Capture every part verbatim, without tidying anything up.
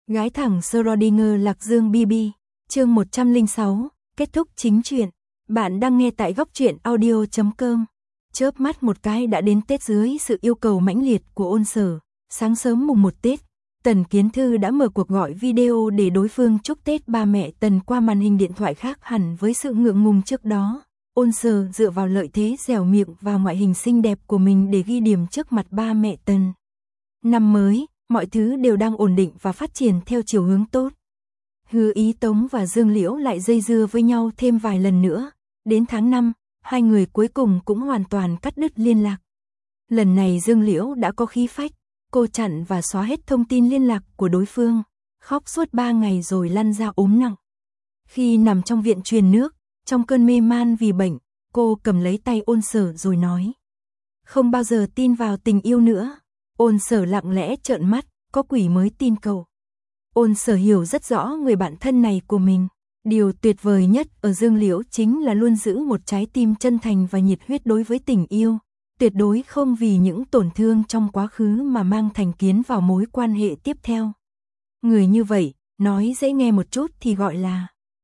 Gái thẳng Schrödinger Lạc Dương bê bê, chương một trăm lẻ sáu, kết thúc chính truyện. Bạn đang nghe tại góc truyện audio chấm com. Chớp mắt một cái đã đến Tết dưới sự yêu cầu mãnh liệt của Ôn Sở. Sáng sớm mùng một Tết, Tần Kiến Thư đã mở cuộc gọi video để đối phương chúc Tết ba mẹ Tần qua màn hình điện thoại, khác hẳn với sự ngượng ngùng trước đó. Ôn Sở dựa vào lợi thế dẻo miệng và ngoại hình xinh đẹp của mình để ghi điểm trước mặt ba mẹ Tần. Năm mới, mọi thứ đều đang ổn định và phát triển theo chiều hướng tốt. Hứa Ý Tống và Dương Liễu lại dây dưa với nhau thêm vài lần nữa. Đến tháng năm, hai người cuối cùng cũng hoàn toàn cắt đứt liên lạc. Lần này Dương Liễu đã có khí phách, cô chặn và xóa hết thông tin liên lạc của đối phương, khóc suốt ba ngày rồi lăn ra ốm nặng. Khi nằm trong viện truyền nước, trong cơn mê man vì bệnh, cô cầm lấy tay Ôn Sở rồi nói: không bao giờ tin vào tình yêu nữa. Ôn Sở lặng lẽ trợn mắt, có quỷ mới tin cậu. Ôn Sở hiểu rất rõ người bạn thân này của mình. Điều tuyệt vời nhất ở Dương Liễu chính là luôn giữ một trái tim chân thành và nhiệt huyết đối với tình yêu. Tuyệt đối không vì những tổn thương trong quá khứ mà mang thành kiến vào mối quan hệ tiếp theo. Người như vậy, nói dễ nghe một chút thì gọi là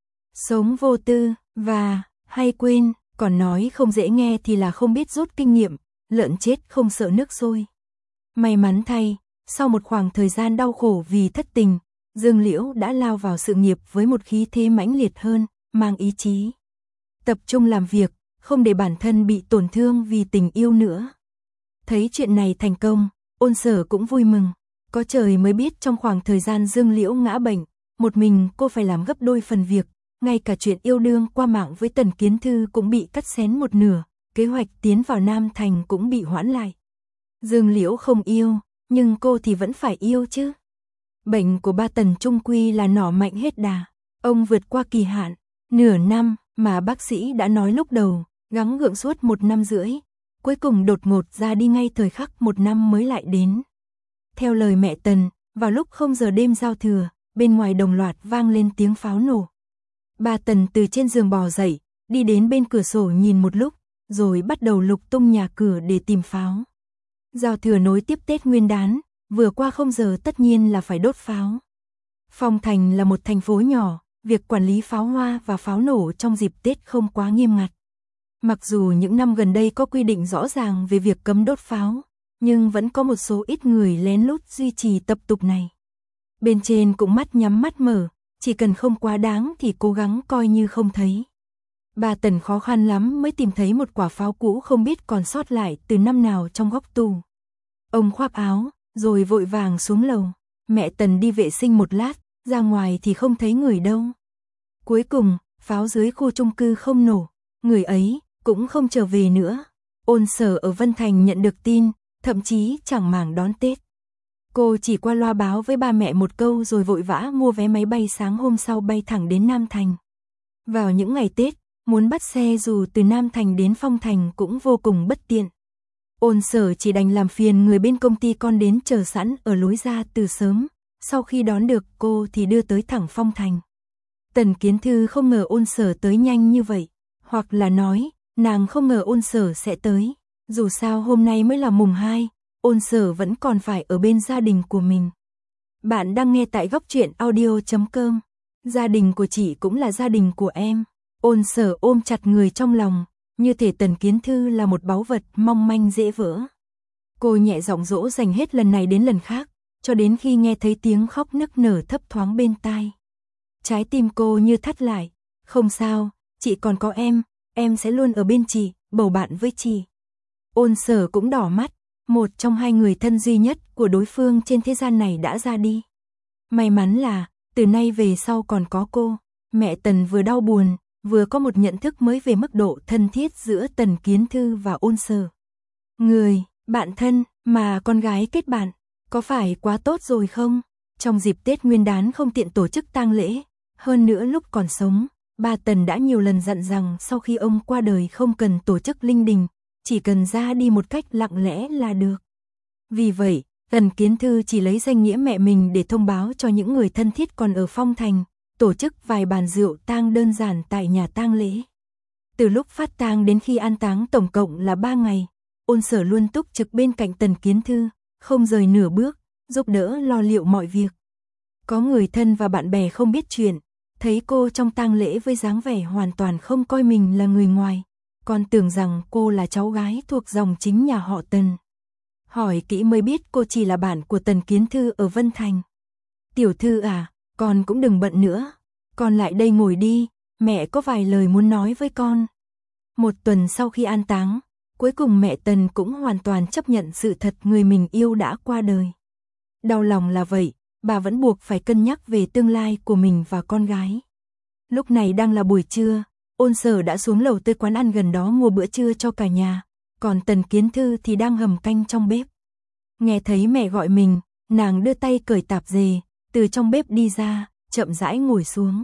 sống vô tư và hay quên, còn nói không dễ nghe thì là không biết rút kinh nghiệm, lợn chết không sợ nước sôi. May mắn thay, sau một khoảng thời gian đau khổ vì thất tình, Dương Liễu đã lao vào sự nghiệp với một khí thế mãnh liệt hơn, mang ý chí tập trung làm việc, không để bản thân bị tổn thương vì tình yêu nữa. Thấy chuyện này thành công, Ôn Sở cũng vui mừng. Có trời mới biết trong khoảng thời gian Dương Liễu ngã bệnh, một mình cô phải làm gấp đôi phần việc, ngay cả chuyện yêu đương qua mạng với Tần Kiến Thư cũng bị cắt xén một nửa, kế hoạch tiến vào Nam Thành cũng bị hoãn lại. Dương Liễu không yêu, nhưng cô thì vẫn phải yêu chứ. Bệnh của ba Tần trung quy là nỏ mạnh hết đà. Ông vượt qua kỳ hạn, nửa năm mà bác sĩ đã nói lúc đầu, gắng gượng suốt một năm rưỡi. Cuối cùng đột ngột ra đi ngay thời khắc một năm mới lại đến. Theo lời mẹ Tần, vào lúc không giờ đêm giao thừa, bên ngoài đồng loạt vang lên tiếng pháo nổ. Ba Tần từ trên giường bò dậy, đi đến bên cửa sổ nhìn một lúc, rồi bắt đầu lục tung nhà cửa để tìm pháo. Giao thừa nối tiếp Tết Nguyên đán, vừa qua không giờ tất nhiên là phải đốt pháo. Phong Thành là một thành phố nhỏ, việc quản lý pháo hoa và pháo nổ trong dịp Tết không quá nghiêm ngặt. Mặc dù những năm gần đây có quy định rõ ràng về việc cấm đốt pháo, nhưng vẫn có một số ít người lén lút duy trì tập tục này. Bên trên cũng mắt nhắm mắt mở, chỉ cần không quá đáng thì cố gắng coi như không thấy. Bà Tần khó khăn lắm mới tìm thấy một quả pháo cũ không biết còn sót lại từ năm nào trong góc tủ. Ông khoác áo, rồi vội vàng xuống lầu. Mẹ Tần đi vệ sinh một lát, ra ngoài thì không thấy người đâu. Cuối cùng, pháo dưới khu chung cư không nổ, người ấy cũng không trở về nữa. Ôn Sở ở Vân Thành nhận được tin, thậm chí chẳng màng đón Tết. Cô chỉ qua loa báo với ba mẹ một câu rồi vội vã mua vé máy bay sáng hôm sau bay thẳng đến Nam Thành. Vào những ngày Tết, muốn bắt xe dù từ Nam Thành đến Phong Thành cũng vô cùng bất tiện. Ôn Sở chỉ đành làm phiền người bên công ty con đến chờ sẵn ở lối ra từ sớm, sau khi đón được cô thì đưa tới thẳng Phong Thành. Tần Kiến Thư không ngờ Ôn Sở tới nhanh như vậy, hoặc là nói, nàng không ngờ Ôn Sở sẽ tới. Dù sao hôm nay mới là mùng hai, Ôn Sở vẫn còn phải ở bên gia đình của mình. Bạn đang nghe tại góc truyện audio chấm com. Gia đình của chị cũng là gia đình của em. Ôn Sở ôm chặt người trong lòng, như thể Tần Kiến Thư là một báu vật mong manh dễ vỡ. Cô nhẹ giọng dỗ dành hết lần này đến lần khác, cho đến khi nghe thấy tiếng khóc nức nở thấp thoáng bên tai. Trái tim cô như thắt lại. Không sao, chị còn có em, em sẽ luôn ở bên chị, bầu bạn với chị. Ôn Sở cũng đỏ mắt, một trong hai người thân duy nhất của đối phương trên thế gian này đã ra đi. May mắn là, từ nay về sau còn có cô. Mẹ Tần vừa đau buồn, vừa có một nhận thức mới về mức độ thân thiết giữa Tần Kiến Thư và Ôn Sở. Người, bạn thân, mà con gái kết bạn, có phải quá tốt rồi không? Trong dịp Tết Nguyên đán không tiện tổ chức tang lễ, hơn nữa lúc còn sống, ba Tần đã nhiều lần dặn rằng sau khi ông qua đời không cần tổ chức linh đình, chỉ cần ra đi một cách lặng lẽ là được. Vì vậy, Tần Kiến Thư chỉ lấy danh nghĩa mẹ mình để thông báo cho những người thân thiết còn ở Phong Thành, tổ chức vài bàn rượu tang đơn giản tại nhà tang lễ. Từ lúc phát tang đến khi an táng tổng cộng là ba ngày, Ôn Sở luôn túc trực bên cạnh Tần Kiến Thư, không rời nửa bước, giúp đỡ lo liệu mọi việc. Có người thân và bạn bè không biết chuyện, thấy cô trong tang lễ với dáng vẻ hoàn toàn không coi mình là người ngoài, còn tưởng rằng cô là cháu gái thuộc dòng chính nhà họ Tần. Hỏi kỹ mới biết cô chỉ là bạn của Tần Kiến Thư ở Vân Thành. Tiểu thư à, con cũng đừng bận nữa, con lại đây ngồi đi, mẹ có vài lời muốn nói với con. Một tuần sau khi an táng, cuối cùng mẹ Tần cũng hoàn toàn chấp nhận sự thật người mình yêu đã qua đời. Đau lòng là vậy, bà vẫn buộc phải cân nhắc về tương lai của mình và con gái. Lúc này đang là buổi trưa, Ôn Sở đã xuống lầu tới quán ăn gần đó mua bữa trưa cho cả nhà, còn Tần Kiến Thư thì đang hầm canh trong bếp. Nghe thấy mẹ gọi mình, nàng đưa tay cởi tạp dề, từ trong bếp đi ra, chậm rãi ngồi xuống.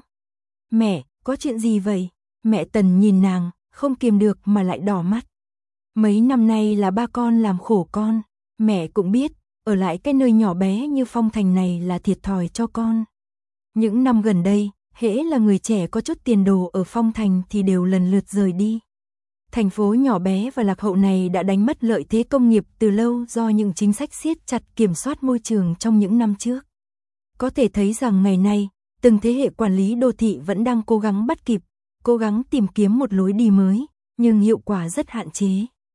Mẹ, có chuyện gì vậy? Mẹ Tần nhìn nàng, không kiềm được mà lại đỏ mắt. Mấy năm nay là ba con làm khổ con, mẹ cũng biết, ở lại cái nơi nhỏ bé như Phong Thành này là thiệt thòi cho con. Những năm gần đây, hễ là người trẻ có chút tiền đồ ở Phong Thành thì đều lần lượt rời đi. Thành phố nhỏ bé và lạc hậu này đã đánh mất lợi thế công nghiệp từ lâu do những chính sách siết chặt kiểm soát môi trường trong những năm trước. Có thể thấy rằng ngày nay, từng thế hệ quản lý đô thị vẫn đang cố gắng bắt kịp, cố gắng tìm kiếm một lối đi mới, nhưng hiệu quả rất hạn chế.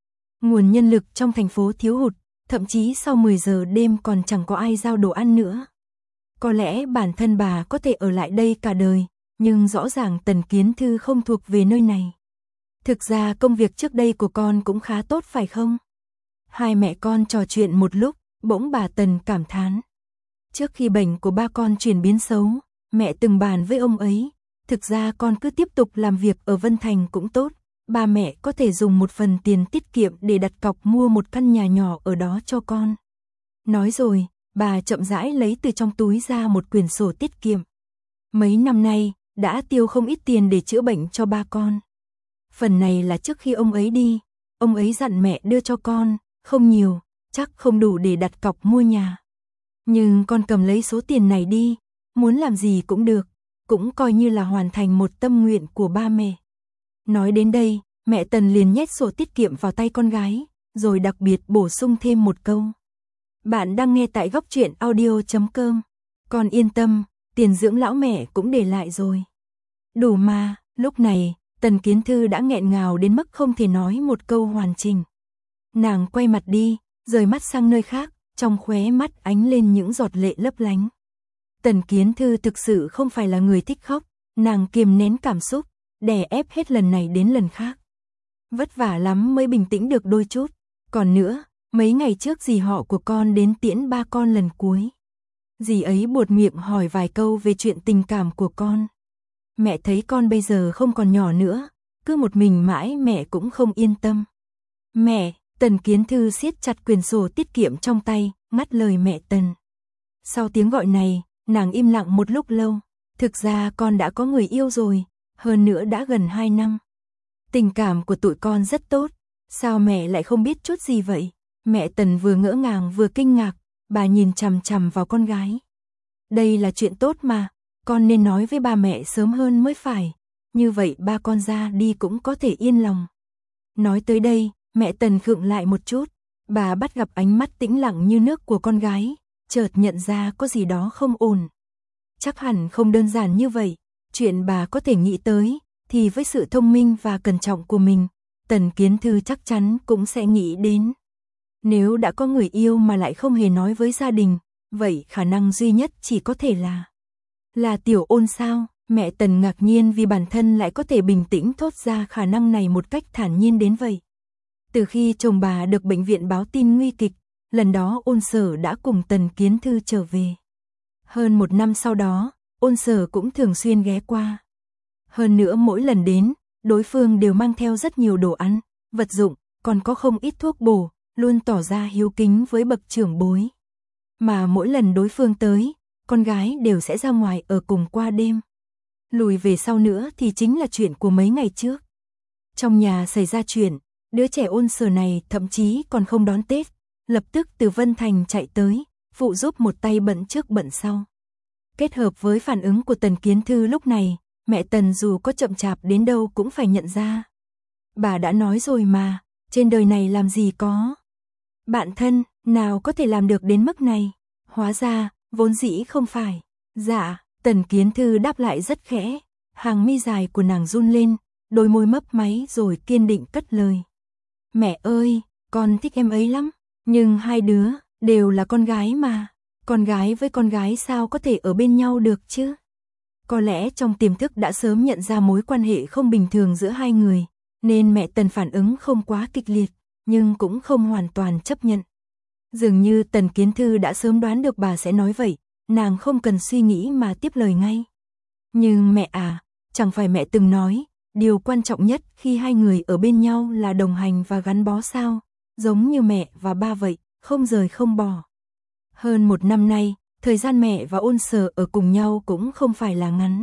Nguồn nhân lực trong thành phố thiếu hụt, thậm chí sau mười giờ đêm còn chẳng có ai giao đồ ăn nữa. Có lẽ bản thân bà có thể ở lại đây cả đời, nhưng rõ ràng Tần Kiến Thư không thuộc về nơi này. Thực ra công việc trước đây của con cũng khá tốt phải không? Hai mẹ con trò chuyện một lúc, bỗng bà Tần cảm thán. Trước khi bệnh của ba con chuyển biến xấu, mẹ từng bàn với ông ấy, thực ra con cứ tiếp tục làm việc ở Vân Thành cũng tốt, ba mẹ có thể dùng một phần tiền tiết kiệm để đặt cọc mua một căn nhà nhỏ ở đó cho con. Nói rồi, bà chậm rãi lấy từ trong túi ra một quyển sổ tiết kiệm. Mấy năm nay, đã tiêu không ít tiền để chữa bệnh cho ba con. Phần này là trước khi ông ấy đi, ông ấy dặn mẹ đưa cho con, không nhiều, chắc không đủ để đặt cọc mua nhà. Nhưng con cầm lấy số tiền này đi, muốn làm gì cũng được, cũng coi như là hoàn thành một tâm nguyện của ba mẹ. Nói đến đây, mẹ Tần liền nhét sổ tiết kiệm vào tay con gái, rồi đặc biệt bổ sung thêm một câu. Bạn đang nghe tại góc truyện audio chấm com. Con yên tâm, tiền dưỡng lão mẹ cũng để lại rồi. Đủ mà, lúc này, Tần Kiến Thư đã nghẹn ngào đến mức không thể nói một câu hoàn chỉnh. Nàng quay mặt đi, rời mắt sang nơi khác, trong khóe mắt ánh lên những giọt lệ lấp lánh. Tần Kiến Thư thực sự không phải là người thích khóc, nàng kiềm nén cảm xúc, đè ép hết lần này đến lần khác. Vất vả lắm mới bình tĩnh được đôi chút. Còn nữa, mấy ngày trước dì họ của con đến tiễn ba con lần cuối. Dì ấy buột miệng hỏi vài câu về chuyện tình cảm của con. Mẹ thấy con bây giờ không còn nhỏ nữa, cứ một mình mãi mẹ cũng không yên tâm. Mẹ, Tần Kiến Thư siết chặt quyển sổ tiết kiệm trong tay, ngắt lời mẹ Tần. Sau tiếng gọi này, nàng im lặng một lúc lâu. Thực ra con đã có người yêu rồi, hơn nữa đã gần hai năm. Tình cảm của tụi con rất tốt, sao mẹ lại không biết chút gì vậy? Mẹ Tần vừa ngỡ ngàng vừa kinh ngạc, bà nhìn chằm chằm vào con gái. Đây là chuyện tốt mà, con nên nói với ba mẹ sớm hơn mới phải, như vậy ba con ra đi cũng có thể yên lòng. Nói tới đây, mẹ Tần khựng lại một chút, bà bắt gặp ánh mắt tĩnh lặng như nước của con gái, chợt nhận ra có gì đó không ổn. Chắc hẳn không đơn giản như vậy, chuyện bà có thể nghĩ tới, thì với sự thông minh và cẩn trọng của mình, Tần Kiến Thư chắc chắn cũng sẽ nghĩ đến. Nếu đã có người yêu mà lại không hề nói với gia đình, vậy khả năng duy nhất chỉ có thể là Là Tiểu Ôn sao? Mẹ Tần ngạc nhiên vì bản thân lại có thể bình tĩnh thốt ra khả năng này một cách thản nhiên đến vậy. Từ khi chồng bà được bệnh viện báo tin nguy kịch, lần đó Ôn Sở đã cùng Tần Kiến Thư trở về. Hơn một năm sau đó, Ôn Sở cũng thường xuyên ghé qua. Hơn nữa mỗi lần đến, đối phương đều mang theo rất nhiều đồ ăn, vật dụng, còn có không ít thuốc bổ, luôn tỏ ra hiếu kính với bậc trưởng bối. Mà mỗi lần đối phương tới, con gái đều sẽ ra ngoài ở cùng qua đêm. Lùi về sau nữa thì chính là chuyện của mấy ngày trước. Trong nhà xảy ra chuyện, đứa trẻ Ôn Sở này thậm chí còn không đón Tết, lập tức từ Vân Thành chạy tới, phụ giúp một tay bận trước bận sau. Kết hợp với phản ứng của Tần Kiến Thư lúc này, mẹ Tần dù có chậm chạp đến đâu cũng phải nhận ra. Bà đã nói rồi mà, trên đời này làm gì có bạn thân nào có thể làm được đến mức này. Hóa ra, vốn dĩ không phải. Dạ, Tần Kiến Thư đáp lại rất khẽ, hàng mi dài của nàng run lên, đôi môi mấp máy rồi kiên định cất lời. Mẹ ơi, con thích em ấy lắm, nhưng hai đứa đều là con gái mà, con gái với con gái sao có thể ở bên nhau được chứ? Có lẽ trong tiềm thức đã sớm nhận ra mối quan hệ không bình thường giữa hai người, nên mẹ Tần phản ứng không quá kịch liệt, nhưng cũng không hoàn toàn chấp nhận. Dường như Tần Kiến Thư đã sớm đoán được bà sẽ nói vậy, nàng không cần suy nghĩ mà tiếp lời ngay. Nhưng mẹ à, chẳng phải mẹ từng nói, điều quan trọng nhất khi hai người ở bên nhau là đồng hành và gắn bó sao, giống như mẹ và ba vậy, không rời không bỏ. Hơn một năm nay, thời gian mẹ và Ôn Sở ở cùng nhau cũng không phải là ngắn.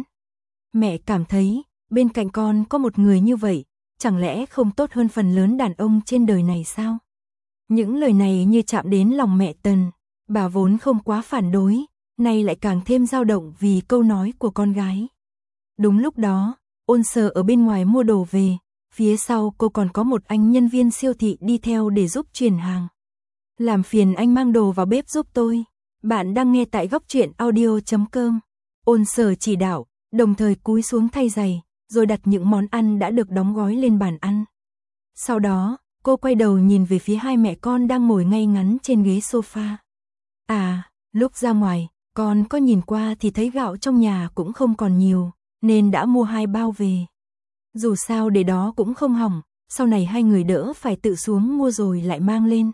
Mẹ cảm thấy, bên cạnh con có một người như vậy, chẳng lẽ không tốt hơn phần lớn đàn ông trên đời này sao? Những lời này như chạm đến lòng mẹ Tần, bà vốn không quá phản đối, nay lại càng thêm dao động vì câu nói của con gái. Đúng lúc đó, Ôn Sở ở bên ngoài mua đồ về, phía sau cô còn có một anh nhân viên siêu thị đi theo để giúp chuyển hàng. Làm phiền anh mang đồ vào bếp giúp tôi. Bạn đang nghe tại góc truyện audio chấm com. Ôn Sở chỉ đạo, đồng thời cúi xuống thay giày, rồi đặt những món ăn đã được đóng gói lên bàn ăn. Sau đó, cô quay đầu nhìn về phía hai mẹ con đang ngồi ngay ngắn trên ghế sofa. À, lúc ra ngoài, con có nhìn qua thì thấy gạo trong nhà cũng không còn nhiều, nên đã mua hai bao về. Dù sao để đó cũng không hỏng, sau này hai người đỡ phải tự xuống mua rồi lại mang lên.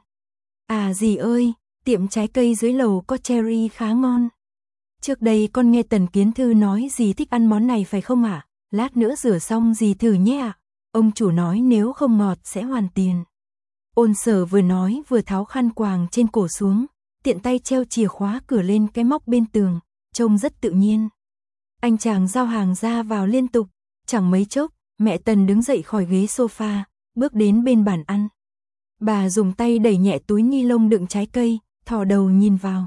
À dì ơi, tiệm trái cây dưới lầu có cherry khá ngon. Trước đây con nghe Tần Kiến Thư nói dì thích ăn món này phải không ạ? Lát nữa rửa xong dì thử nhé ạ. Ông chủ nói nếu không ngọt sẽ hoàn tiền. Ôn Sở vừa nói vừa tháo khăn quàng trên cổ xuống, tiện tay treo chìa khóa cửa lên cái móc bên tường, trông rất tự nhiên. Anh chàng giao hàng ra vào liên tục, chẳng mấy chốc, mẹ Tần đứng dậy khỏi ghế sofa, bước đến bên bàn ăn. Bà dùng tay đẩy nhẹ túi ni lông đựng trái cây, thò đầu nhìn vào.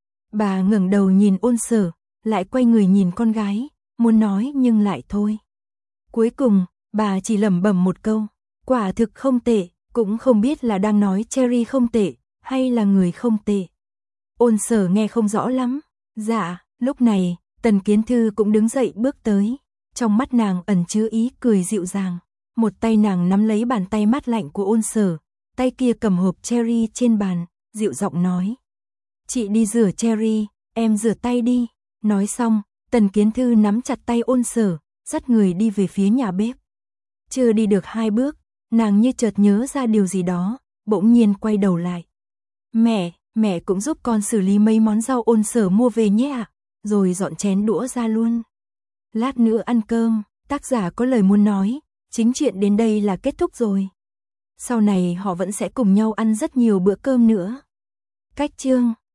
Bà ngẩng đầu nhìn Ôn Sở, lại quay người nhìn con gái, muốn nói nhưng lại thôi. Cuối cùng, bà chỉ lẩm bẩm một câu, quả thực không tệ, cũng không biết là đang nói cherry không tệ, hay là người không tệ. Ôn Sở nghe không rõ lắm. Dạ, lúc này, Tần Kiến Thư cũng đứng dậy bước tới. Trong mắt nàng ẩn chứa ý cười dịu dàng. Một tay nàng nắm lấy bàn tay mát lạnh của Ôn Sở, tay kia cầm hộp cherry trên bàn, dịu giọng nói. Chị đi rửa cherry, em rửa tay đi. Nói xong, Tần Kiến Thư nắm chặt tay Ôn Sở, dắt người đi về phía nhà bếp. Chưa đi được hai bước, nàng như chợt nhớ ra điều gì đó, bỗng nhiên quay đầu lại. Mẹ, mẹ cũng giúp con xử lý mấy món rau Ôn Sở mua về nhé ạ, rồi dọn chén đũa ra luôn. Lát nữa ăn cơm, tác giả có lời muốn nói, chính chuyện đến đây là kết thúc rồi. Sau này họ vẫn sẽ cùng nhau ăn rất nhiều bữa cơm nữa. Cách chương